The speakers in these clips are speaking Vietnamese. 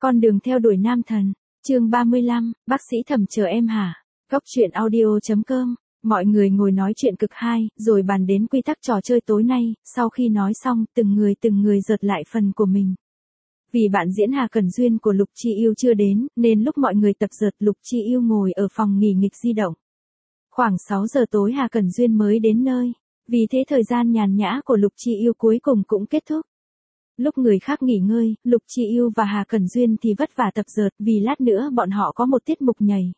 Con đường theo đuổi nam thần. Chương 35, bác sĩ Thẩm chờ em hả? Góc truyện audio.com. Mọi người ngồi nói chuyện cực hay, rồi bàn đến quy tắc trò chơi tối nay, sau khi nói xong, từng người giật lại phần của mình. Vì bạn diễn Hà Cẩn Duyên của Lục Chi Yêu chưa đến, nên lúc mọi người tập dượt Lục Chi Yêu ngồi ở phòng nghỉ nghịch di động. Khoảng 6 giờ tối Hà Cẩn Duyên mới đến nơi, vì thế thời gian nhàn nhã của Lục Chi Yêu cuối cùng cũng kết thúc. Lúc người khác nghỉ ngơi, Lục Chi Yêu và Hà Cẩn Duyên thì vất vả tập dượt vì lát nữa bọn họ có một tiết mục nhảy.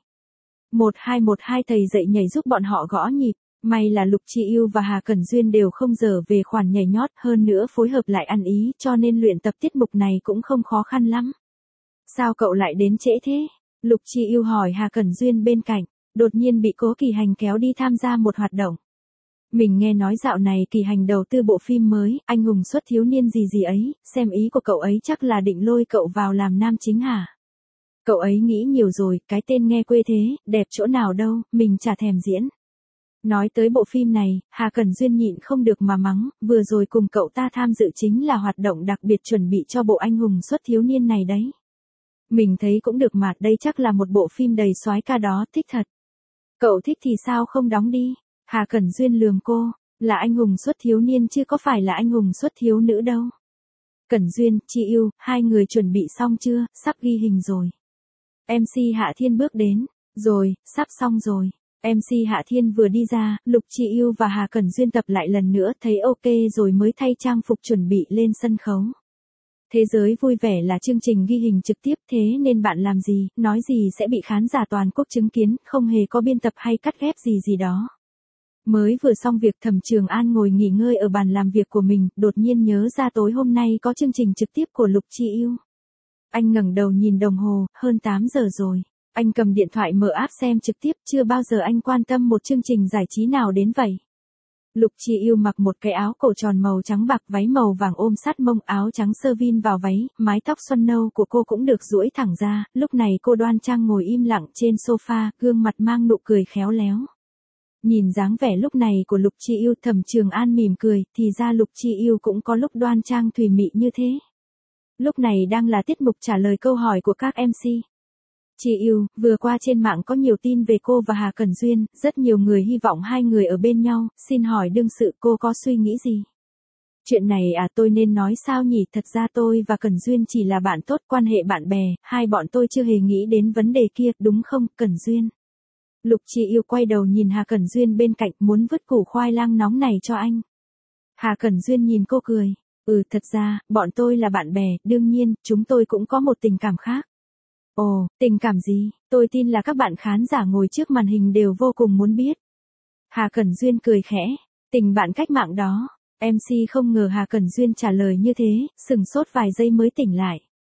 1212 thầy dạy nhảy giúp bọn họ gõ nhịp, may là Lục Chi Yêu và Hà Cẩn Duyên đều không dở về khoản nhảy nhót, hơn nữa phối hợp lại ăn ý, cho nên luyện tập tiết mục này cũng không khó khăn lắm. Sao cậu lại đến trễ thế? Lục Chi Yêu hỏi Hà Cẩn Duyên bên cạnh, đột nhiên bị Cố Kỳ Hành kéo đi tham gia một hoạt động. Mình nghe nói dạo này Kỳ Hành đầu tư bộ phim mới, Anh hùng xuất thiếu niên gì ấy, xem ý của cậu ấy chắc là định lôi cậu vào làm nam chính hả? Cậu ấy nghĩ nhiều rồi, cái tên nghe quê thế, đẹp chỗ nào đâu, mình chả thèm diễn. Nói tới bộ phim này, Hà Cẩn Duyên nhịn không được mà mắng, vừa rồi cùng cậu ta tham dự chính là hoạt động đặc biệt chuẩn bị cho bộ Anh hùng xuất thiếu niên này đấy. Mình thấy cũng được mà, đây chắc là một bộ phim đầy soái ca đó, thích thật. Cậu thích thì sao không đóng đi? Hà Cẩn Duyên lườm cô, là anh hùng xuất thiếu niên chứ có phải là anh hùng xuất thiếu nữ đâu. Cẩn Duyên, Chi Yêu, hai người chuẩn bị xong chưa, sắp ghi hình rồi. MC Hạ Thiên bước đến, rồi, sắp xong rồi. MC Hạ Thiên vừa đi ra, Lục Chi Yêu và Hà Cẩn Duyên tập lại lần nữa, thấy ok rồi mới thay trang phục chuẩn bị lên sân khấu. Thế giới vui vẻ là chương trình ghi hình trực tiếp, thế nên bạn làm gì, nói gì sẽ bị khán giả toàn quốc chứng kiến, không hề có biên tập hay cắt ghép gì đó. Mới vừa xong việc Thẩm Trường An ngồi nghỉ ngơi ở bàn làm việc của mình, đột nhiên nhớ ra tối hôm nay có chương trình trực tiếp của Lục Chi Yêu. Anh ngẩng đầu nhìn đồng hồ, hơn 8 giờ rồi. Anh cầm điện thoại mở app xem trực tiếp, chưa bao giờ anh quan tâm một chương trình giải trí nào đến vậy. Lục Chi Yêu mặc một cái áo cổ tròn màu trắng bạc, váy màu vàng ôm sát mông, áo trắng sơ vin vào váy, mái tóc xuân nâu của cô cũng được duỗi thẳng ra, lúc này cô đoan trang ngồi im lặng trên sofa, gương mặt mang nụ cười khéo léo. Nhìn dáng vẻ lúc này của Lục Chi Yêu, Thẩm Trường An mỉm cười, thì ra Lục Chi Yêu cũng có lúc đoan trang thùy mị như thế. Lúc này đang là tiết mục trả lời câu hỏi của các MC. Chi Yêu, vừa qua trên mạng có nhiều tin về cô và Hà Cẩn Duyên, rất nhiều người hy vọng hai người ở bên nhau, xin hỏi đương sự cô có suy nghĩ gì? Chuyện này à, tôi nên nói sao nhỉ, thật ra tôi và Cẩn Duyên chỉ là bạn tốt, quan hệ bạn bè, hai bọn tôi chưa hề nghĩ đến vấn đề kia, đúng không, Cẩn Duyên? Lục Chi Yêu quay đầu nhìn Hà Cẩn Duyên bên cạnh, muốn vứt củ khoai lang nóng này cho anh. Hà Cẩn Duyên nhìn cô cười, thật ra, bọn tôi là bạn bè, đương nhiên, chúng tôi cũng có một tình cảm khác. Ồ, tình cảm gì? Tôi tin là các bạn khán giả ngồi trước màn hình đều vô cùng muốn biết. Hà Cẩn Duyên cười khẽ, tình bạn cách mạng đó. MC không ngờ Hà Cẩn Duyên trả lời như thế, sừng sốt vài giây mới tỉnh lại.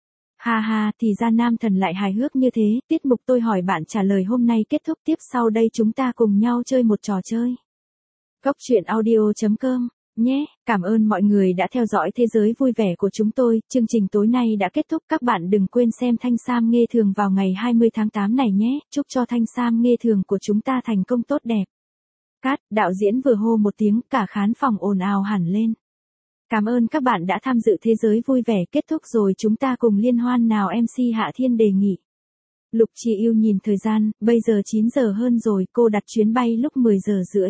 Ha ha, thì ra nam thần lại hài hước như thế, tiết mục tôi hỏi bạn trả lời hôm nay kết thúc, tiếp sau đây chúng ta cùng nhau chơi một trò chơi. Góc truyện audio.com nhé, cảm ơn mọi người đã theo dõi thế giới vui vẻ của chúng tôi, chương trình tối nay đã kết thúc, các bạn đừng quên xem Thanh Sam Nghê Thường vào ngày 20 tháng 8 này nhé, chúc cho Thanh Sam Nghê Thường của chúng ta thành công tốt đẹp. Cát, đạo diễn vừa hô một tiếng, cả khán phòng ồn ào hẳn lên. Cảm ơn các bạn đã tham dự thế giới vui vẻ, kết thúc rồi chúng ta cùng liên hoan nào, MC Hạ Thiên đề nghị. Lục Chi Yêu nhìn thời gian, bây giờ 9 giờ hơn rồi, cô đặt chuyến bay lúc 10 giờ rưỡi.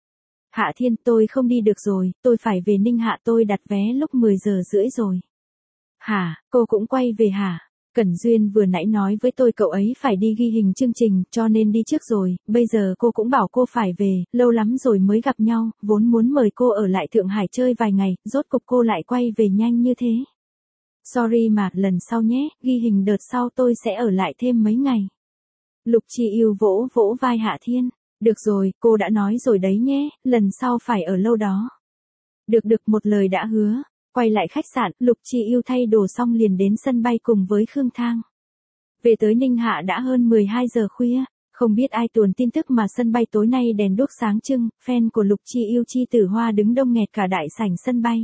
Hạ Thiên, tôi không đi được rồi, tôi phải về Ninh Hạ, tôi đặt vé lúc 10 giờ rưỡi rồi. Hả, cô cũng quay về hả? Cẩn Duyên vừa nãy nói với tôi cậu ấy phải đi ghi hình chương trình, cho nên đi trước rồi, bây giờ cô cũng bảo cô phải về, lâu lắm rồi mới gặp nhau, vốn muốn mời cô ở lại Thượng Hải chơi vài ngày, rốt cục cô lại quay về nhanh như thế. Sorry mà, lần sau nhé, ghi hình đợt sau tôi sẽ ở lại thêm mấy ngày. Lục Chi Yêu vỗ vỗ vai Hạ Thiên. Được rồi, cô đã nói rồi đấy nhé, lần sau phải ở lâu đó. Được một lời đã hứa. Quay lại khách sạn, Lục Chi Yêu thay đồ xong liền đến sân bay cùng với Khương Thang. Về tới Ninh Hạ đã hơn 12 giờ khuya, không biết ai tuồn tin tức mà sân bay tối nay đèn đuốc sáng trưng, fan của Lục Chi Yêu Chi Tử Hoa đứng đông nghẹt cả đại sảnh sân bay.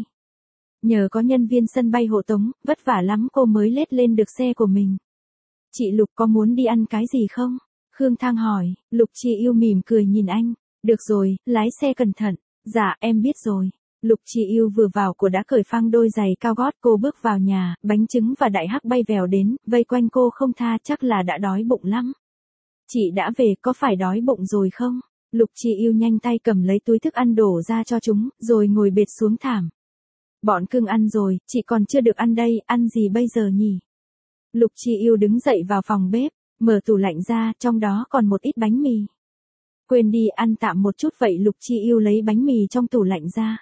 Nhờ có nhân viên sân bay hộ tống, vất vả lắm cô mới lết lên được xe của mình. Chị Lục có muốn đi ăn cái gì không? Khương Thang hỏi, Lục Chi Yêu mỉm cười nhìn anh. Được rồi, lái xe cẩn thận. Dạ, em biết rồi. Lục Chi Yêu vừa vào cô đã cởi phăng đôi giày cao gót, cô bước vào nhà, bánh trứng và đại hắc bay vèo đến, vây quanh cô không tha, chắc là đã đói bụng lắm. Chị đã về, có phải đói bụng rồi không? Lục Chi Yêu nhanh tay cầm lấy túi thức ăn đổ ra cho chúng, rồi ngồi bệt xuống thảm. Bọn cưng ăn rồi, chị còn chưa được ăn đây, ăn gì bây giờ nhỉ? Lục Chi Yêu đứng dậy vào phòng bếp, mở tủ lạnh ra, trong đó còn một ít bánh mì. Quên đi, ăn tạm một chút vậy. Lục Chi Yêu lấy bánh mì trong tủ lạnh ra.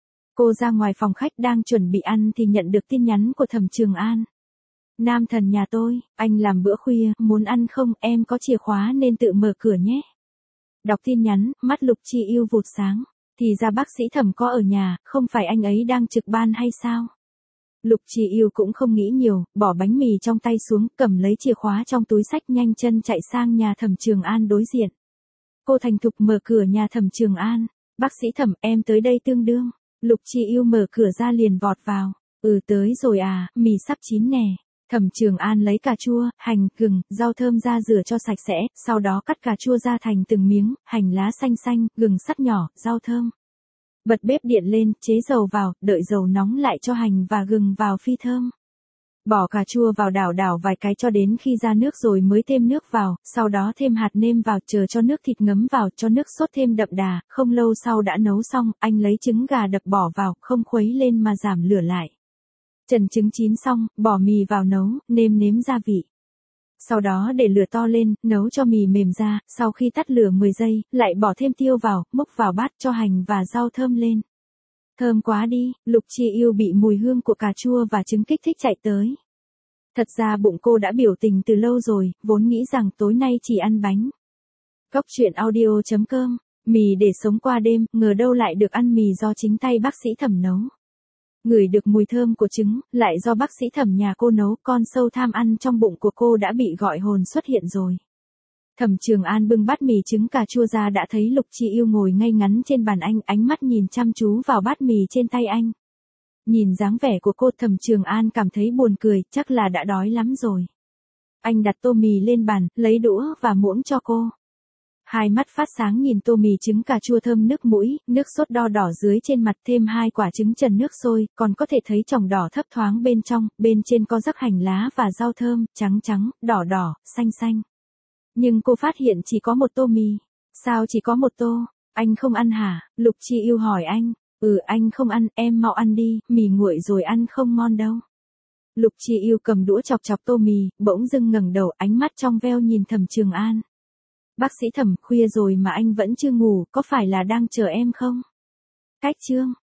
Cô ra ngoài phòng khách đang chuẩn bị ăn thì nhận được tin nhắn của Thẩm Trường An. Nam thần nhà tôi, anh làm bữa khuya, muốn ăn không, em có chìa khóa nên tự mở cửa nhé. Đọc tin nhắn, mắt Lục Chi Yêu vụt sáng. Thì ra bác sĩ Thẩm có ở nhà, không phải anh ấy đang trực ban hay sao? Lục Chi Yêu cũng không nghĩ nhiều, bỏ bánh mì trong tay xuống, cầm lấy chìa khóa trong túi xách nhanh chân chạy sang nhà Thẩm Trường An đối diện. Cô thành thục mở cửa nhà Thẩm Trường An. Bác sĩ Thẩm, em tới đây tương đương. Lục Chi Yêu mở cửa ra liền vọt vào. Tới rồi à, mì sắp chín nè. Thẩm Trường An lấy cà chua, hành, gừng, rau thơm ra rửa cho sạch sẽ, sau đó cắt cà chua ra thành từng miếng, hành lá xanh xanh, gừng sắt nhỏ, rau thơm. Bật bếp điện lên, chế dầu vào, đợi dầu nóng lại cho hành và gừng vào phi thơm. Bỏ cà chua vào đảo vài cái cho đến khi ra nước rồi mới thêm nước vào, sau đó thêm hạt nêm vào, chờ cho nước thịt ngấm vào, cho nước sốt thêm đậm đà, không lâu sau đã nấu xong, anh lấy trứng gà đập bỏ vào, không khuấy lên mà giảm lửa lại. Trần trứng chín xong, bỏ mì vào nấu, nêm gia vị. Sau đó để lửa to lên, nấu cho mì mềm ra, sau khi tắt lửa 10 giây, lại bỏ thêm tiêu vào, múc vào bát cho hành và rau thơm lên. Thơm quá đi, Lục Chi Yêu bị mùi hương của cà chua và trứng kích thích chạy tới. Thật ra bụng cô đã biểu tình từ lâu rồi, vốn nghĩ rằng tối nay chỉ ăn bánh. Góc truyện audio.com, mì để sống qua đêm, ngờ đâu lại được ăn mì do chính tay bác sĩ Thẩm nấu. Ngửi được mùi thơm của trứng, lại do bác sĩ Thẩm nhà cô nấu, con sâu tham ăn trong bụng của cô đã bị gọi hồn xuất hiện rồi. Thẩm Trường An bưng bát mì trứng cà chua ra đã thấy Lục Chi Yêu ngồi ngay ngắn trên bàn anh, ánh mắt nhìn chăm chú vào bát mì trên tay anh. Nhìn dáng vẻ của cô, Thẩm Trường An cảm thấy buồn cười, chắc là đã đói lắm rồi. Anh đặt tô mì lên bàn, lấy đũa và muỗng cho cô. Hai mắt phát sáng nhìn tô mì trứng cà chua thơm nước mũi, nước sốt đo đỏ dưới trên mặt, thêm 2 quả trứng trần nước sôi, còn có thể thấy tròng đỏ thấp thoáng bên trong, bên trên có rắc hành lá và rau thơm, trắng trắng, đỏ đỏ, xanh xanh. Nhưng cô phát hiện chỉ có một tô mì. Sao chỉ có một tô? Anh không ăn hả? Lục Chi Yêu hỏi anh. Anh không ăn, em mau ăn đi, mì nguội rồi ăn không ngon đâu. Lục Chi Yêu cầm đũa chọc chọc tô mì, bỗng dưng ngẩng đầu, ánh mắt trong veo nhìn Thẩm Trường An. Bác sĩ Thẩm, khuya rồi mà anh vẫn chưa ngủ, có phải là đang chờ em không? Cách chương